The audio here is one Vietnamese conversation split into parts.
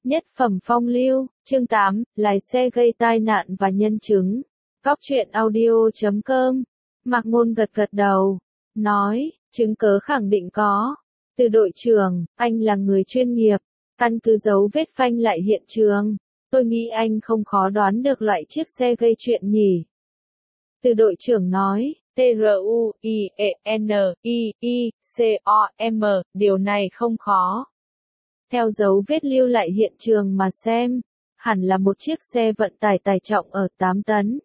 Nhất phẩm phong lưu, chương 8, lái xe gây tai nạn và nhân chứng. Góc truyện audio.com. Mạc Ngôn gật gật đầu, nói, chứng cớ khẳng định có. Từ đội trưởng, anh là người chuyên nghiệp, căn cứ dấu vết phanh lại hiện trường. Tôi nghĩ anh không khó đoán được loại chiếc xe gây chuyện nhỉ. Từ đội trưởng nói, TRUIENIICOM, điều này không khó. Theo dấu vết lưu lại hiện trường mà xem, hẳn là một chiếc xe vận tải tải trọng ở 8 tấn.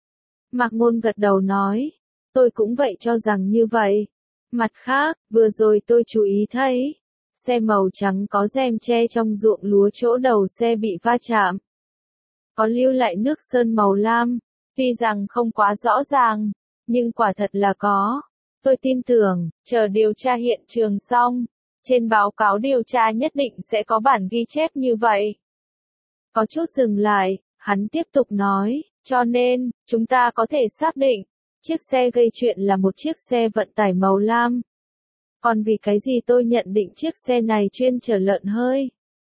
Mạc Ngôn gật đầu nói, tôi cũng vậy cho rằng như vậy. Mặt khác, vừa rồi tôi chú ý thấy, xe màu trắng có rèm che trong ruộng lúa chỗ đầu xe bị va chạm. Có lưu lại nước sơn màu lam, tuy rằng không quá rõ ràng, nhưng quả thật là có. Tôi tin tưởng, chờ điều tra hiện trường xong, trên báo cáo điều tra nhất định sẽ có bản ghi chép như vậy. Có chút dừng lại, hắn tiếp tục nói, cho nên, chúng ta có thể xác định, chiếc xe gây chuyện là một chiếc xe vận tải màu lam. Còn vì cái gì tôi nhận định chiếc xe này chuyên chở lợn hơi?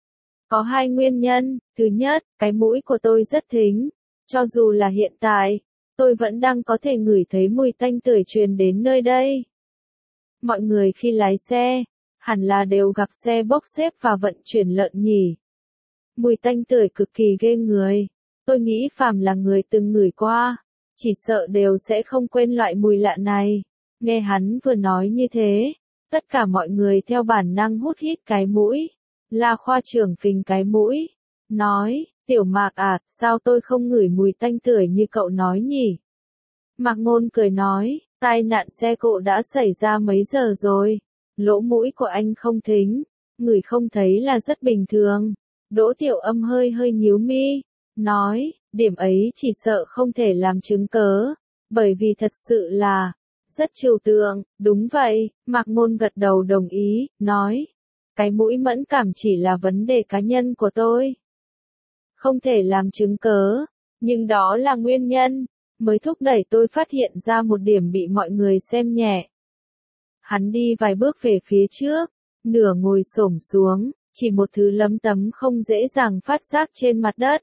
Có hai nguyên nhân, thứ nhất, cái mũi của tôi rất thính, cho dù là hiện tại, tôi vẫn đang có thể ngửi thấy mùi tanh tưởi truyền đến nơi đây. Mọi người khi lái xe, hẳn là đều gặp xe bốc xếp và vận chuyển lợn nhỉ. Mùi tanh tưởi cực kỳ ghê người, tôi nghĩ phàm là người từng ngửi qua, chỉ sợ đều sẽ không quên loại mùi lạ này. Nghe hắn vừa nói như thế, tất cả mọi người theo bản năng hút hít cái mũi. La khoa trưởng phình cái mũi, nói, Tiểu Mạc à, sao tôi không ngửi mùi tanh tưởi như cậu nói nhỉ? Mạc Ngôn cười nói, tai nạn xe cộ đã xảy ra mấy giờ rồi, lỗ mũi của anh không thính, ngửi không thấy là rất bình thường. Đỗ Tiểu Âm hơi nhíu mi, nói, điểm ấy chỉ sợ không thể làm chứng cớ, bởi vì thật sự là rất trừu tượng. Đúng vậy, Mạc Ngôn gật đầu đồng ý, nói, cái mũi mẫn cảm chỉ là vấn đề cá nhân của tôi, không thể làm chứng cớ, nhưng đó là nguyên nhân mới thúc đẩy tôi phát hiện ra một điểm bị mọi người xem nhẹ. Hắn đi vài bước về phía trước, nửa ngồi xổm xuống, chỉ một thứ lấm tấm không dễ dàng phát giác trên mặt đất.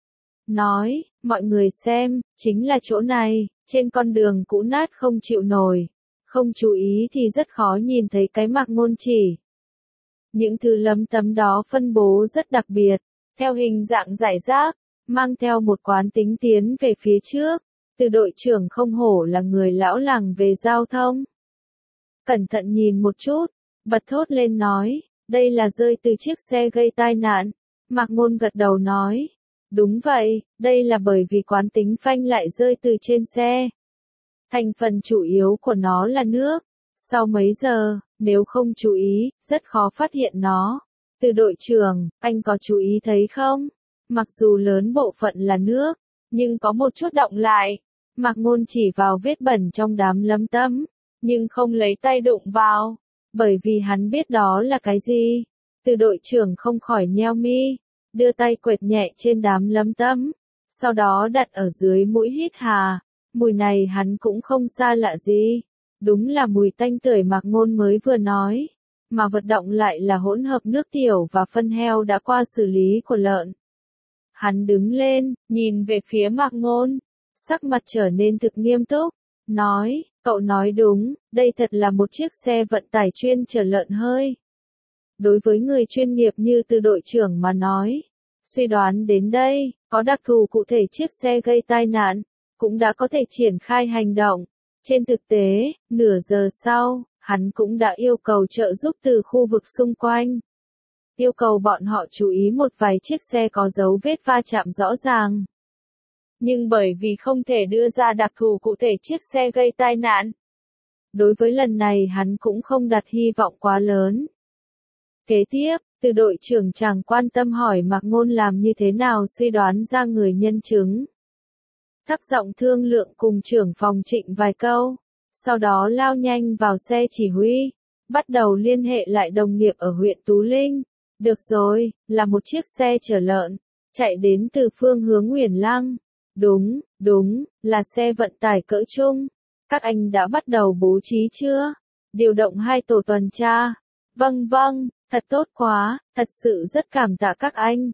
Nói, mọi người xem, chính là chỗ này, trên con đường cũ nát không chịu nổi. Không chú ý thì rất khó nhìn thấy cái Mạc Ngôn chỉ. Những thứ lấm tấm đó phân bố rất đặc biệt, theo hình dạng rải rác, mang theo một quán tính tiến về phía trước. Từ đội trưởng không hổ là người lão làng về giao thông. Cẩn thận nhìn một chút, bật thốt lên nói, đây là rơi từ chiếc xe gây tai nạn. Mạc Ngôn gật đầu nói, đúng vậy, đây là bởi vì quán tính phanh lại rơi từ trên xe. Thành phần chủ yếu của nó là nước. Sau mấy giờ, nếu không chú ý, rất khó phát hiện nó. Từ đội trưởng, anh có chú ý thấy không? Mặc dù lớn bộ phận là nước, nhưng có một chút đọng lại. Mạc Ngôn chỉ vào vết bẩn trong đám lấm tấm, nhưng không lấy tay đụng vào, bởi vì hắn biết đó là cái gì. Từ đội trưởng không khỏi nheo mi, đưa tay quệt nhẹ trên đám lấm tấm, sau đó đặt ở dưới mũi hít hà. Mùi này hắn cũng không xa lạ gì. Đúng là mùi tanh tưởi Mạc Ngôn mới vừa nói, mà vật động lại là hỗn hợp nước tiểu và phân heo đã qua xử lý của lợn. Hắn đứng lên, nhìn về phía Mạc Ngôn, sắc mặt trở nên thực nghiêm túc, nói, cậu nói đúng, đây thật là một chiếc xe vận tải chuyên chở lợn hơi. Đối với người chuyên nghiệp như từ đội trưởng mà nói, suy đoán đến đây, có đặc thù cụ thể chiếc xe gây tai nạn, cũng đã có thể triển khai hành động. Trên thực tế, nửa giờ sau, hắn cũng đã yêu cầu trợ giúp từ khu vực xung quanh. Yêu cầu bọn họ chú ý một vài chiếc xe có dấu vết va chạm rõ ràng. Nhưng bởi vì không thể đưa ra đặc thù cụ thể chiếc xe gây tai nạn, đối với lần này hắn cũng không đặt hy vọng quá lớn. Kế tiếp, từ đội trưởng chẳng quan tâm hỏi Mạc Ngôn làm như thế nào suy đoán ra người nhân chứng. Thấp giọng thương lượng cùng trưởng phòng Trịnh vài câu, sau đó lao nhanh vào xe chỉ huy, bắt đầu liên hệ lại đồng nghiệp ở huyện Tú Linh. Được rồi, là một chiếc xe chở lợn, chạy đến từ phương hướng Huyền Lăng. Đúng, là xe vận tải cỡ trung. Các anh đã bắt đầu bố trí chưa? Điều động 2 tổ tuần tra. Vâng, Thật tốt quá, thật sự rất cảm tạ các anh.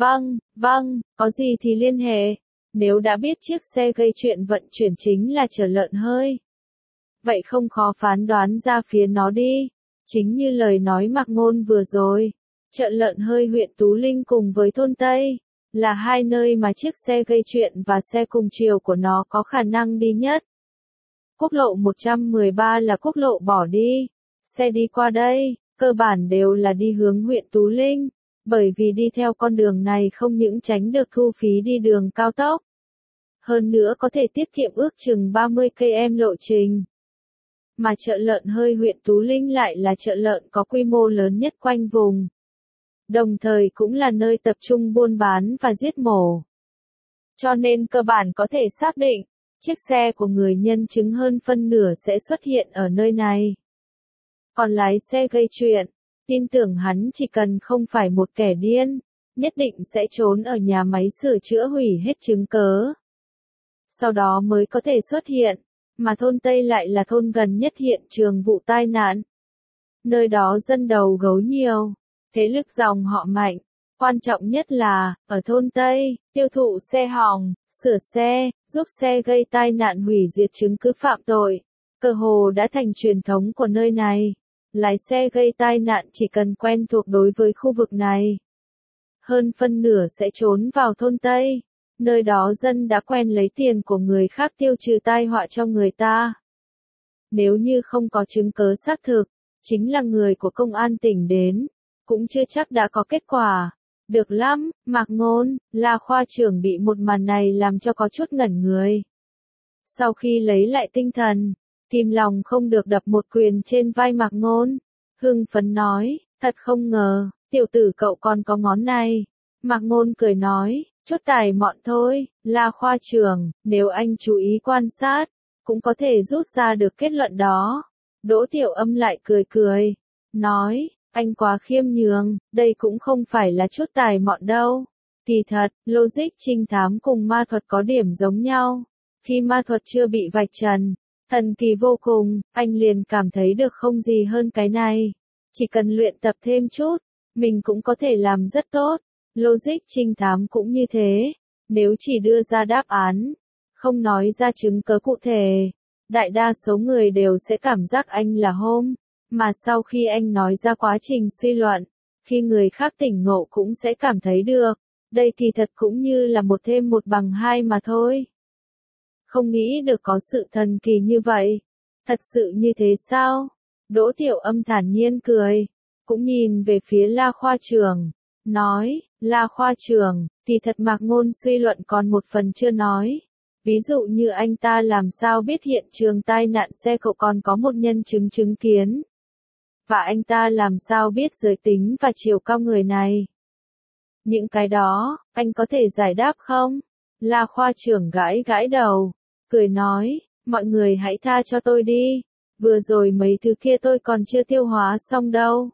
Vâng, có gì thì liên hệ. Nếu đã biết chiếc xe gây chuyện vận chuyển chính là chở lợn hơi, vậy không khó phán đoán ra phía nó đi. Chính như lời nói Mạc Ngôn vừa rồi, chợ lợn hơi huyện Tú Linh cùng với thôn Tây, là hai nơi mà chiếc xe gây chuyện và xe cùng chiều của nó có khả năng đi nhất. Quốc lộ 113 là quốc lộ bỏ đi. Xe đi qua đây, cơ bản đều là đi hướng huyện Tú Linh, bởi vì đi theo con đường này không những tránh được thu phí đi đường cao tốc, hơn nữa có thể tiết kiệm ước chừng 30 km lộ trình. Mà chợ lợn hơi huyện Tú Linh lại là chợ lợn có quy mô lớn nhất quanh vùng, đồng thời cũng là nơi tập trung buôn bán và giết mổ. Cho nên cơ bản có thể xác định, chiếc xe của người nhân chứng hơn phân nửa sẽ xuất hiện ở nơi này. Còn lái xe gây chuyện, tin tưởng hắn chỉ cần không phải một kẻ điên, nhất định sẽ trốn ở nhà máy sửa chữa hủy hết chứng cớ. Sau đó mới có thể xuất hiện, mà thôn Tây lại là thôn gần nhất hiện trường vụ tai nạn. Nơi đó dân đầu gấu nhiều, thế lực dòng họ mạnh. Quan trọng nhất là, ở thôn Tây, tiêu thụ xe hỏng, sửa xe, giúp xe gây tai nạn hủy diệt chứng cứ phạm tội, cơ hồ đã thành truyền thống của nơi này. Lái xe gây tai nạn chỉ cần quen thuộc đối với khu vực này, hơn phân nửa sẽ trốn vào thôn Tây. Nơi đó dân đã quen lấy tiền của người khác tiêu trừ tai họa cho người ta. Nếu như không có chứng cớ xác thực, chính là người của công an tỉnh đến, cũng chưa chắc đã có kết quả. Được lắm, Mạc Ngôn, La khoa trưởng bị một màn này làm cho có chút ngẩn người. Sau khi lấy lại tinh thần, kìm lòng không được đập một quyền trên vai Mạc Ngôn, hưng phấn nói, thật không ngờ, tiểu tử cậu còn có ngón này. Mạc Ngôn cười nói, chút tài mọn thôi, La khoa trưởng, nếu anh chú ý quan sát, cũng có thể rút ra được kết luận đó. Đỗ Tiểu Âm lại cười, nói, anh quá khiêm nhường, đây cũng không phải là chút tài mọn đâu. Kỳ thật, logic trinh thám cùng ma thuật có điểm giống nhau. Khi ma thuật chưa bị vạch trần, thần kỳ vô cùng, anh liền cảm thấy được không gì hơn cái này. Chỉ cần luyện tập thêm chút, mình cũng có thể làm rất tốt. Logic trinh thám cũng như thế, nếu chỉ đưa ra đáp án, không nói ra chứng cớ cụ thể, đại đa số người đều sẽ cảm giác anh là hôn, mà sau khi anh nói ra quá trình suy luận, khi người khác tỉnh ngộ cũng sẽ cảm thấy được, đây kỳ thật cũng như là một thêm một bằng hai mà thôi. Không nghĩ được có sự thần kỳ như vậy, thật sự như thế sao? Đỗ Tiểu Âm thản nhiên cười, cũng nhìn về phía La khoa trưởng, nói, La khoa trưởng, kỳ thật Mạc Ngôn suy luận còn một phần chưa nói. Ví dụ như anh ta làm sao biết hiện trường tai nạn xe cậu còn có một nhân chứng chứng kiến. Và anh ta làm sao biết giới tính và chiều cao người này. Những cái đó, anh có thể giải đáp không? La khoa trưởng gãi đầu, cười nói, mọi người hãy tha cho tôi đi. Vừa rồi mấy thứ kia tôi còn chưa tiêu hóa xong đâu.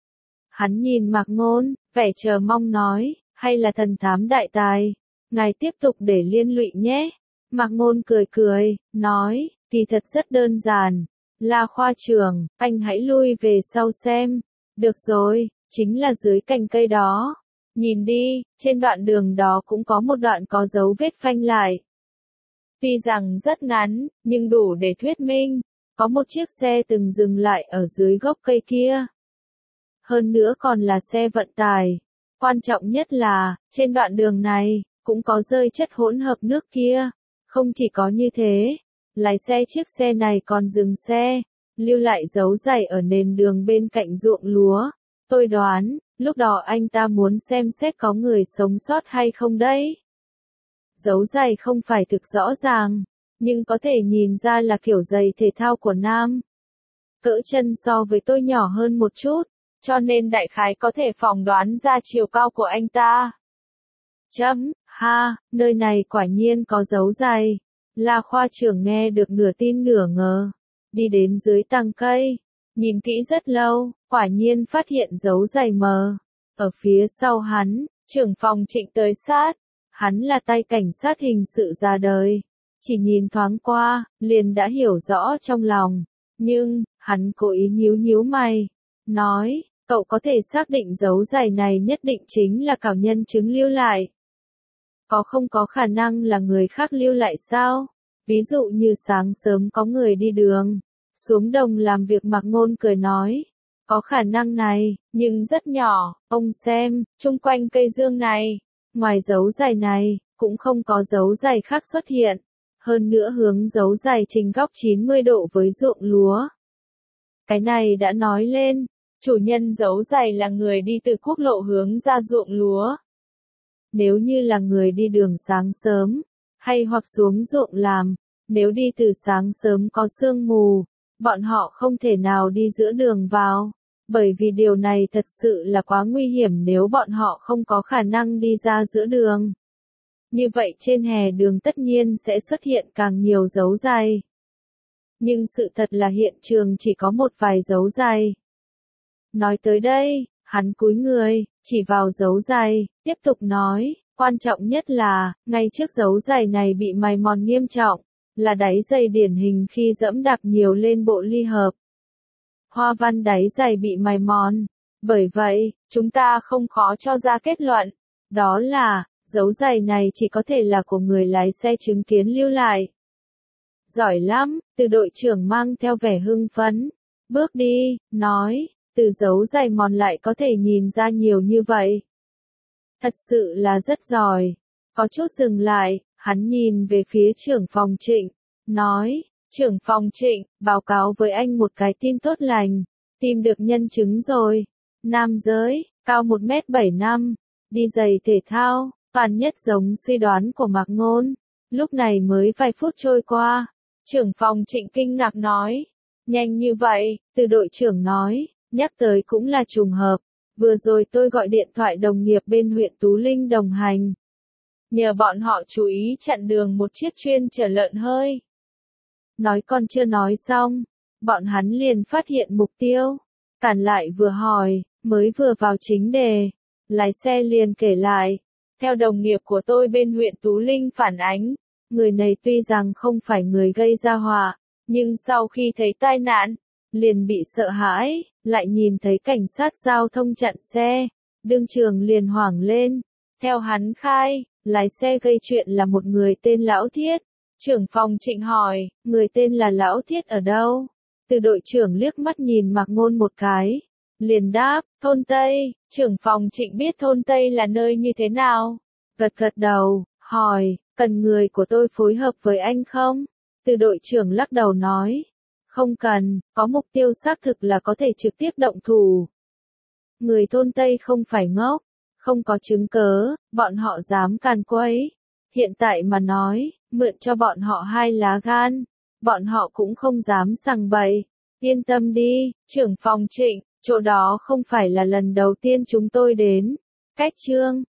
Hắn nhìn Mạc Ngôn, vẻ chờ mong nói, hay là thần thám đại tài, ngài tiếp tục để liên lụy nhé. Mạc Ngôn cười, nói, kỳ thật rất đơn giản. La khoa trưởng, anh hãy lui về sau xem. Được rồi, chính là dưới cành cây đó. Nhìn đi, trên đoạn đường đó cũng có một đoạn có dấu vết phanh lại. Tuy rằng rất ngắn, nhưng đủ để thuyết minh, có một chiếc xe từng dừng lại ở dưới gốc cây kia. Hơn nữa còn là xe vận tải. Quan trọng nhất là, trên đoạn đường này, cũng có rơi chất hỗn hợp nước kia. Không chỉ có như thế, lái xe chiếc xe này còn dừng xe, lưu lại dấu giày ở nền đường bên cạnh ruộng lúa. Tôi đoán, lúc đó anh ta muốn xem xét có người sống sót hay không đấy. Dấu giày không phải thực rõ ràng, nhưng có thể nhìn ra là kiểu giày thể thao của nam. Cỡ chân so với tôi nhỏ hơn một chút, cho nên đại khái có thể phỏng đoán ra chiều cao của anh ta. Nơi này quả nhiên có dấu giày. La khoa trưởng nghe được nửa tin nửa ngờ. Đi đến dưới tàng cây, nhìn kỹ rất lâu, quả nhiên phát hiện dấu giày mờ. Ở phía sau hắn, trưởng phòng Trịnh tới sát. Hắn là tay cảnh sát hình sự ra đời. Chỉ nhìn thoáng qua, liền đã hiểu rõ trong lòng. Nhưng, hắn cố ý nhíu mày. Nói, Cậu có thể xác định dấu giày này nhất định chính là Cảo nhân chứng lưu lại. Không có khả năng là người khác lưu lại sao? Ví dụ như sáng sớm có người đi đường, xuống đồng làm việc. Mạc Ngôn cười nói. Có khả năng này, nhưng rất nhỏ, ông xem, chung quanh cây dương này, ngoài dấu giày này, cũng không có dấu giày khác xuất hiện. Hơn nữa hướng dấu giày chỉnh góc 90 độ với ruộng lúa. Cái này đã nói lên, chủ nhân dấu giày là người đi từ quốc lộ hướng ra ruộng lúa. Nếu như là người đi đường sáng sớm, hay hoặc xuống ruộng làm, nếu đi từ sáng sớm có sương mù, bọn họ không thể nào đi giữa đường vào, bởi vì điều này thật sự là quá nguy hiểm nếu bọn họ không có khả năng đi ra giữa đường. Như vậy trên hè đường tất nhiên sẽ xuất hiện càng nhiều dấu giày. Nhưng sự thật là hiện trường chỉ có một vài dấu giày. Nói tới đây, hắn cúi người, chỉ vào dấu giày, tiếp tục nói, quan trọng nhất là, ngay trước dấu giày này bị mài mòn nghiêm trọng, là đáy giày điển hình khi dẫm đạp nhiều lên bộ ly hợp. Hoa văn đáy giày bị mài mòn. Bởi vậy, chúng ta không khó cho ra kết luận, đó là, dấu giày này chỉ có thể là của người lái xe chứng kiến lưu lại. Giỏi lắm, từ đội trưởng mang theo vẻ hưng phấn. Bước đi, nói, từ dấu giày mòn lại có thể nhìn ra nhiều như vậy. Thật sự là rất giỏi. Có chút dừng lại, hắn nhìn về phía trưởng phòng Trịnh, nói, trưởng phòng Trịnh, báo cáo với anh một cái tin tốt lành, tìm được nhân chứng rồi. Nam giới, cao 1m75, đi giày thể thao, toàn nhất giống suy đoán của Mạc Ngôn. Lúc này mới vài phút trôi qua, trưởng phòng Trịnh kinh ngạc nói, nhanh như vậy, từ đội trưởng nói, nhắc tới cũng là trùng hợp. Vừa rồi tôi gọi điện thoại đồng nghiệp bên huyện Tú Linh đồng hành. Nhờ bọn họ chú ý chặn đường một chiếc chuyên chở lợn hơi. Nói còn chưa nói xong, bọn hắn liền phát hiện mục tiêu. Cản lại vừa hỏi, mới vừa vào chính đề. Lái xe liền kể lại. Theo đồng nghiệp của tôi bên huyện Tú Linh phản ánh, người này tuy rằng không phải người gây ra họa, nhưng sau khi thấy tai nạn, liền bị sợ hãi, lại nhìn thấy cảnh sát giao thông chặn xe, đương trường liền hoảng lên. Theo hắn khai, lái xe gây chuyện là một người tên Lão Thiết. Trưởng phòng Trịnh hỏi, người tên là Lão Thiết ở đâu? Từ đội trưởng liếc mắt nhìn Mạc Ngôn một cái, liền đáp, thôn Tây. Trưởng phòng Trịnh biết thôn Tây là nơi như thế nào? Gật gật đầu, hỏi, cần người của tôi phối hợp với anh không? Từ đội trưởng lắc đầu nói, không cần, có mục tiêu xác thực là có thể trực tiếp động thủ. Người thôn Tây không phải ngốc, không có chứng cớ, bọn họ dám càn quấy. Hiện tại mà nói, mượn cho bọn họ 2 lá gan, bọn họ cũng không dám sằng bậy. Yên tâm đi, trưởng phòng Trịnh, chỗ đó không phải là lần đầu tiên chúng tôi đến. Cách Trương